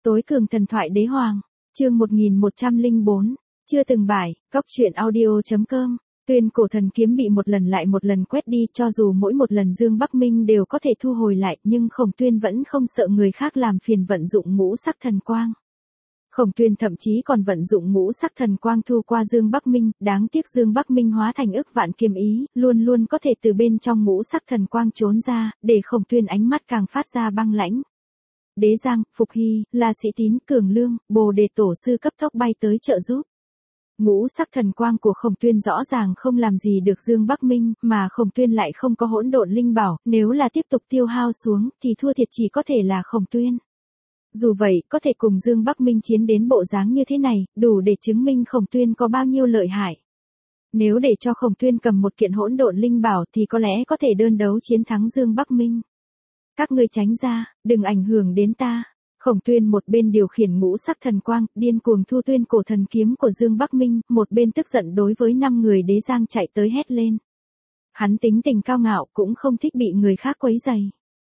Tối cường thần thoại đế hoàng, chương 1104, chưa từng bài, cóc truyện audio.com. Tuyên cổ thần kiếm bị một lần lại một lần quét đi, cho dù mỗi một lần Dương Bắc Minh đều có thể thu hồi lại, nhưng Khổng Tuyên vẫn không sợ người khác làm phiền vận dụng ngũ sắc thần quang. Khổng Tuyên thậm chí còn vận dụng ngũ sắc thần quang thu qua Dương Bắc Minh, đáng tiếc Dương Bắc Minh hóa thành ức vạn kiếm ý, luôn luôn có thể từ bên trong ngũ sắc thần quang trốn ra, để Khổng Tuyên ánh mắt càng phát ra băng lãnh. Đế Giang, Phục Hy, La Sĩ Tín, Cường Lương, Bồ Đề Tổ sư cấp tốc bay tới trợ giúp. Ngũ sắc thần quang của Khổng Tuyên rõ ràng không làm gì được Dương Bắc Minh, mà Khổng Tuyên lại không có hỗn độn linh bảo, nếu là tiếp tục tiêu hao xuống, thì thua thiệt chỉ có thể là Khổng Tuyên. Dù vậy, có thể cùng Dương Bắc Minh chiến đến bộ dáng như thế này, đủ để chứng minh Khổng Tuyên có bao nhiêu lợi hại. Nếu để cho Khổng Tuyên cầm một kiện hỗn độn linh bảo thì có lẽ có thể đơn đấu chiến thắng Dương Bắc Minh. Các ngươi tránh ra, đừng ảnh hưởng đến ta. Khổng Tuyên một bên điều khiển ngũ sắc thần quang, điên cuồng thu tuyên cổ thần kiếm của Dương Bắc Minh, một bên tức giận đối với 5 người Đế Giang chạy tới hét lên. Hắn tính tình cao ngạo, cũng không thích bị người khác quấy rầy.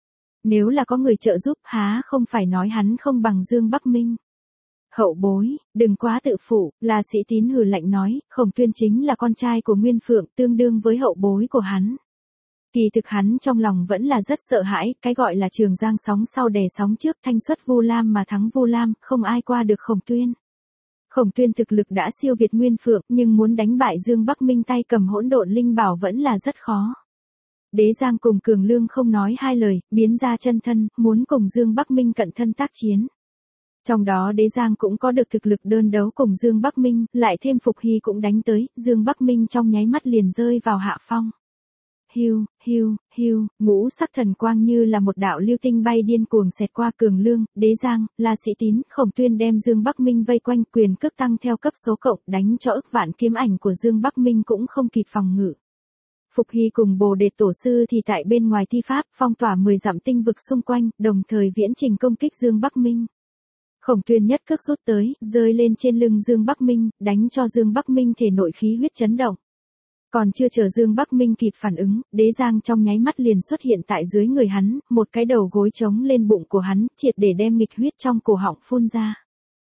Nếu là có người trợ giúp, há không phải nói hắn không bằng Dương Bắc Minh. Hậu bối, đừng quá tự phụ, La Sĩ Tín hừ lạnh nói, Khổng Tuyên chính là con trai của Nguyên Phượng, tương đương với hậu bối của hắn. Kỳ thực hắn trong lòng vẫn là rất sợ hãi, cái gọi là Trường Giang sóng sau đè sóng trước, thanh xuất Vu Lam mà thắng Vu Lam, không ai qua được Khổng Tuyên. Khổng Tuyên thực lực đã siêu việt Nguyên Phượng, nhưng muốn đánh bại Dương Bắc Minh tay cầm hỗn độn linh bảo vẫn là rất khó. Đế Giang cùng Cường Lương không nói hai lời, biến ra chân thân, muốn cùng Dương Bắc Minh cận thân tác chiến. Trong đó Đế Giang cũng có được thực lực đơn đấu cùng Dương Bắc Minh, lại thêm Phục Hy cũng đánh tới, Dương Bắc Minh trong nháy mắt liền rơi vào hạ phong. Hiu, hiu, hiu, ngũ sắc thần quang như là một đạo lưu tinh bay điên cuồng xẹt qua Cường Lương, Đế Giang, La Sĩ Tín, Khổng Tuyên đem Dương Bắc Minh vây quanh, quyền cước tăng theo cấp số cộng, đánh cho ức vạn kiếm ảnh của Dương Bắc Minh cũng không kịp phòng ngự. Phục Hy cùng Bồ Đề Tổ sư thì tại bên ngoài thi pháp, phong tỏa 10 dặm tinh vực xung quanh, đồng thời viễn trình công kích Dương Bắc Minh. Khổng Tuyên nhất cước rút tới, rơi lên trên lưng Dương Bắc Minh, đánh cho Dương Bắc Minh thể nội khí huyết chấn động. Còn chưa chờ Dương Bắc Minh kịp phản ứng, Đế Giang trong nháy mắt liền xuất hiện tại dưới người hắn, một cái đầu gối trống lên bụng của hắn, triệt để đem nghịch huyết trong cổ họng phun ra.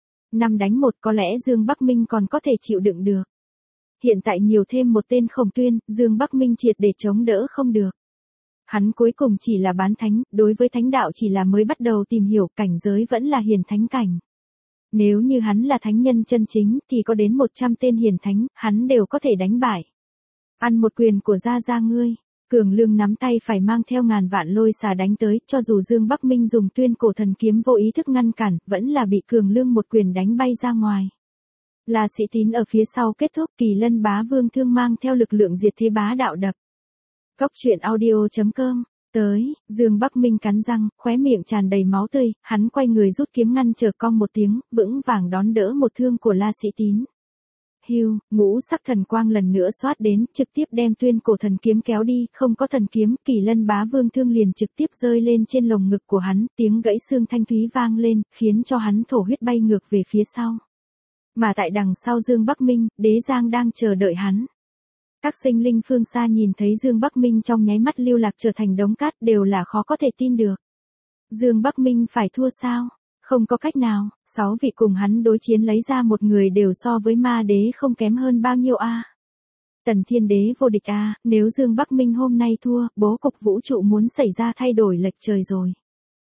5 đánh 1 có lẽ Dương Bắc Minh còn có thể chịu đựng được. Hiện tại nhiều thêm một tên Khổng Tuyên, Dương Bắc Minh triệt để chống đỡ không được. Hắn cuối cùng chỉ là bán thánh, đối với thánh đạo chỉ là mới bắt đầu tìm hiểu, cảnh giới vẫn là hiền thánh cảnh. Nếu như hắn là thánh nhân chân chính thì có đến 100 tên hiền thánh, hắn đều có thể đánh bại. Ăn một quyền của Gia ngươi. Cường Lương nắm tay phải mang theo ngàn vạn lôi xà đánh tới, cho dù Dương Bắc Minh dùng tuyên cổ thần kiếm vô ý thức ngăn cản, vẫn là bị Cường Lương một quyền đánh bay ra ngoài. La Sĩ Tín ở phía sau kết thúc, Kỳ Lân Bá Vương thương mang theo lực lượng diệt thế bá đạo đập. Cóc truyện audio.com. Tới, Dương Bắc Minh cắn răng, khóe miệng tràn đầy máu tươi, hắn quay người rút kiếm ngăn trở cong một tiếng, vững vàng đón đỡ một thương của La Sĩ Tín. Hiu, ngũ sắc thần quang lần nữa xoát đến, trực tiếp đem tuyên cổ thần kiếm kéo đi, không có thần kiếm, Kỳ Lân Bá Vương thương liền trực tiếp rơi lên trên lồng ngực của hắn, tiếng gãy xương thanh thúy vang lên, khiến cho hắn thổ huyết bay ngược về phía sau. Mà tại đằng sau Dương Bắc Minh, Đế Giang đang chờ đợi hắn. Các sinh linh phương xa nhìn thấy Dương Bắc Minh trong nháy mắt lưu lạc trở thành đống cát đều là khó có thể tin được. Dương Bắc Minh phải thua sao? Không có cách nào, 6 vị cùng hắn đối chiến lấy ra một người đều so với ma đế không kém hơn bao nhiêu a. Tần Thiên Đế vô địch a, nếu Dương Bắc Minh hôm nay thua, bố cục vũ trụ muốn xảy ra thay đổi lệch trời rồi.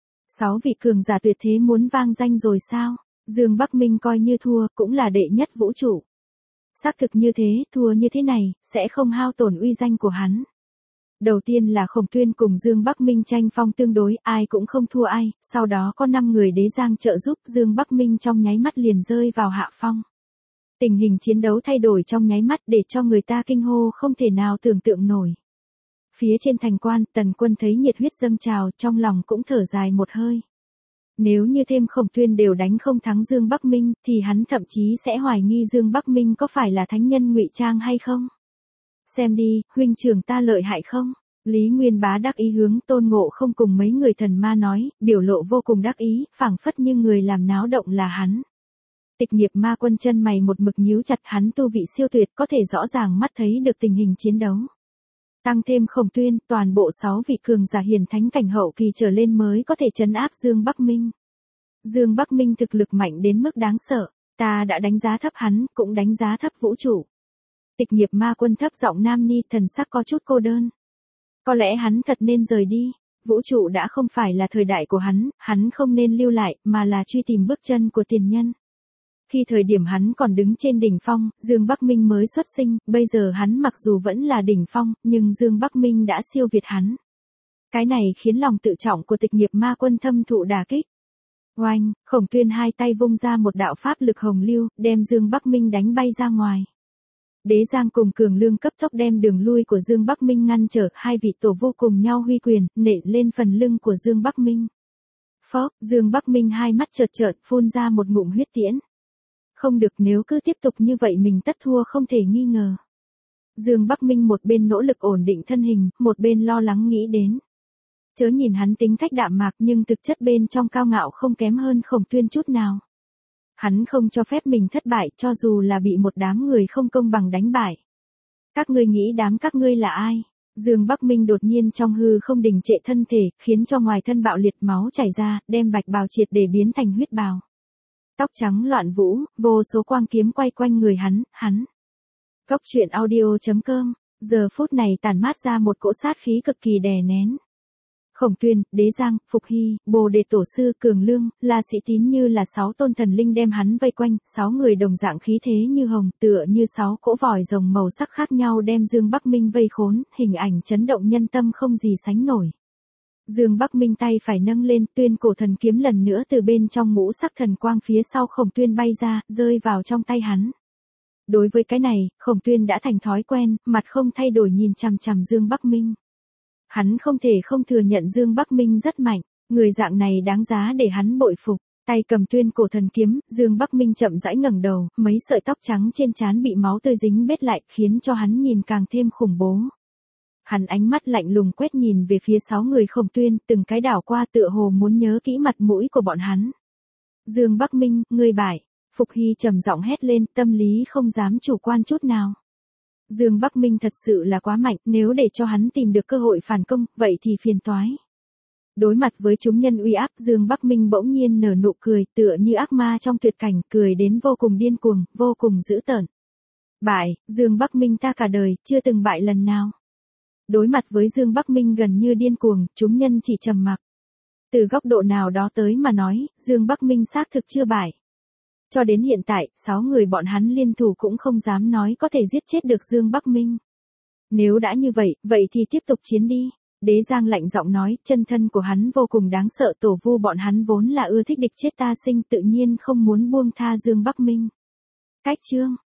6 vị cường giả tuyệt thế muốn vang danh rồi sao? Dương Bắc Minh coi như thua, cũng là đệ nhất vũ trụ. Xác thực như thế, thua như thế này, sẽ không hao tổn uy danh của hắn. Đầu tiên là Khổng Tuyên cùng Dương Bắc Minh tranh phong tương đối, ai cũng không thua ai, sau đó có 5 người Đế Giang trợ giúp, Dương Bắc Minh trong nháy mắt liền rơi vào hạ phong. Tình hình chiến đấu thay đổi trong nháy mắt để cho người ta kinh hô không thể nào tưởng tượng nổi. Phía trên thành quan, Tần Quân thấy nhiệt huyết dâng trào, trong lòng cũng thở dài một hơi. Nếu như thêm Khổng Tuyên đều đánh không thắng Dương Bắc Minh, thì hắn thậm chí sẽ hoài nghi Dương Bắc Minh có phải là thánh nhân ngụy trang hay không. Xem đi, huynh trưởng ta lợi hại không? Lý Nguyên Bá đắc ý hướng Tôn Ngộ Không cùng mấy người thần ma nói, biểu lộ vô cùng đắc ý, phảng phất như người làm náo động là hắn. Tịch Nghiệp Ma Quân chân mày một mực nhíu chặt, hắn tu vị siêu tuyệt, có thể rõ ràng mắt thấy được tình hình chiến đấu. Tăng thêm Khổng Tuyên, toàn bộ 6 vị cường giả hiền thánh cảnh hậu kỳ trở lên mới có thể trấn áp Dương Bắc Minh. Dương Bắc Minh thực lực mạnh đến mức đáng sợ, ta đã đánh giá thấp hắn, cũng đánh giá thấp vũ trụ. Tịch Nghiệp Ma Quân thấp giọng nam ni, thần sắc có chút cô đơn. Có lẽ hắn thật nên rời đi, vũ trụ đã không phải là thời đại của hắn không nên lưu lại, mà là truy tìm bước chân của tiền nhân. Khi thời điểm hắn còn đứng trên đỉnh phong, Dương Bắc Minh mới xuất sinh, bây giờ hắn mặc dù vẫn là đỉnh phong, nhưng Dương Bắc Minh đã siêu việt hắn. Cái này khiến lòng tự trọng của Tịch Nghiệp Ma Quân thâm thụ đả kích. Oanh, Khổng Tuyên hai tay vung ra một đạo pháp lực hồng lưu, đem Dương Bắc Minh đánh bay ra ngoài. Đế Giang cùng Cường Lương cấp tốc đem đường lui của Dương Bắc Minh ngăn trở, hai vị tổ vô cùng nhau huy quyền, nện lên phần lưng của Dương Bắc Minh. Phốc, Dương Bắc Minh hai mắt chợt trợn, phun ra một ngụm huyết tiễn. Không được, nếu cứ tiếp tục như vậy mình tất thua không thể nghi ngờ. Dương Bắc Minh một bên nỗ lực ổn định thân hình, một bên lo lắng nghĩ đến. Chớ nhìn hắn tính cách đạm mạc nhưng thực chất bên trong cao ngạo không kém hơn Khổng Tuyên chút nào. Hắn không cho phép mình thất bại cho dù là bị một đám người không công bằng đánh bại. Các ngươi nghĩ đám các ngươi là ai? Dương Bắc Minh đột nhiên trong hư không đình trệ thân thể, khiến cho ngoài thân bạo liệt máu chảy ra, đem bạch bào triệt để biến thành huyết bào. Tóc trắng loạn vũ, vô số quang kiếm quay quanh người hắn. Cốc truyện audio.com, giờ phút này tản mát ra một cỗ sát khí cực kỳ đè nén. Khổng Tuyên, Đế Giang, Phục Hy, Bồ Đề Tổ Sư, Cường Lương, La Sĩ Tín như là 6 tôn thần linh đem hắn vây quanh, 6 người đồng dạng khí thế như hồng, tựa như 6 cỗ vòi rồng màu sắc khác nhau đem Dương Bắc Minh vây khốn, hình ảnh chấn động nhân tâm không gì sánh nổi. Dương Bắc Minh tay phải nâng lên, Tuyên Cổ Thần Kiếm lần nữa từ bên trong ngũ sắc thần quang phía sau Khổng Tuyên bay ra, rơi vào trong tay hắn. Đối với cái này, Khổng Tuyên đã thành thói quen, mặt không thay đổi nhìn chằm chằm Dương Bắc Minh. Hắn không thể không thừa nhận Dương Bắc Minh rất mạnh, người dạng này đáng giá để hắn bội phục. Tay cầm Tuyên Cổ Thần Kiếm, Dương Bắc Minh chậm rãi ngẩng đầu, mấy sợi tóc trắng trên trán bị máu tươi dính bết lại, khiến cho hắn nhìn càng thêm khủng bố. Hắn ánh mắt lạnh lùng quét nhìn về phía 6 người Khổng Tuyên, từng cái đảo qua tựa hồ muốn nhớ kỹ mặt mũi của bọn hắn. Dương Bắc Minh, ngươi bại. Phục Hy trầm giọng hét lên, tâm lý không dám chủ quan chút nào. Dương Bắc Minh thật sự là quá mạnh, nếu để cho hắn tìm được cơ hội phản công, vậy thì phiền toái. Đối mặt với chúng nhân uy áp, Dương Bắc Minh bỗng nhiên nở nụ cười, tựa như ác ma trong tuyệt cảnh, cười đến vô cùng điên cuồng, vô cùng dữ tợn. Bại, Dương Bắc Minh ta cả đời, chưa từng bại lần nào. Đối mặt với Dương Bắc Minh gần như điên cuồng, chúng nhân chỉ trầm mặc. Từ góc độ nào đó tới mà nói, Dương Bắc Minh xác thực chưa bại. Cho đến hiện tại, 6 người bọn hắn liên thủ cũng không dám nói có thể giết chết được Dương Bắc Minh. Nếu đã như vậy, vậy thì tiếp tục chiến đi. Đế Giang lạnh giọng nói, chân thân của hắn vô cùng đáng sợ, tổ vu bọn hắn vốn là ưa thích địch chết ta sinh, tự nhiên không muốn buông tha Dương Bắc Minh. Cách chương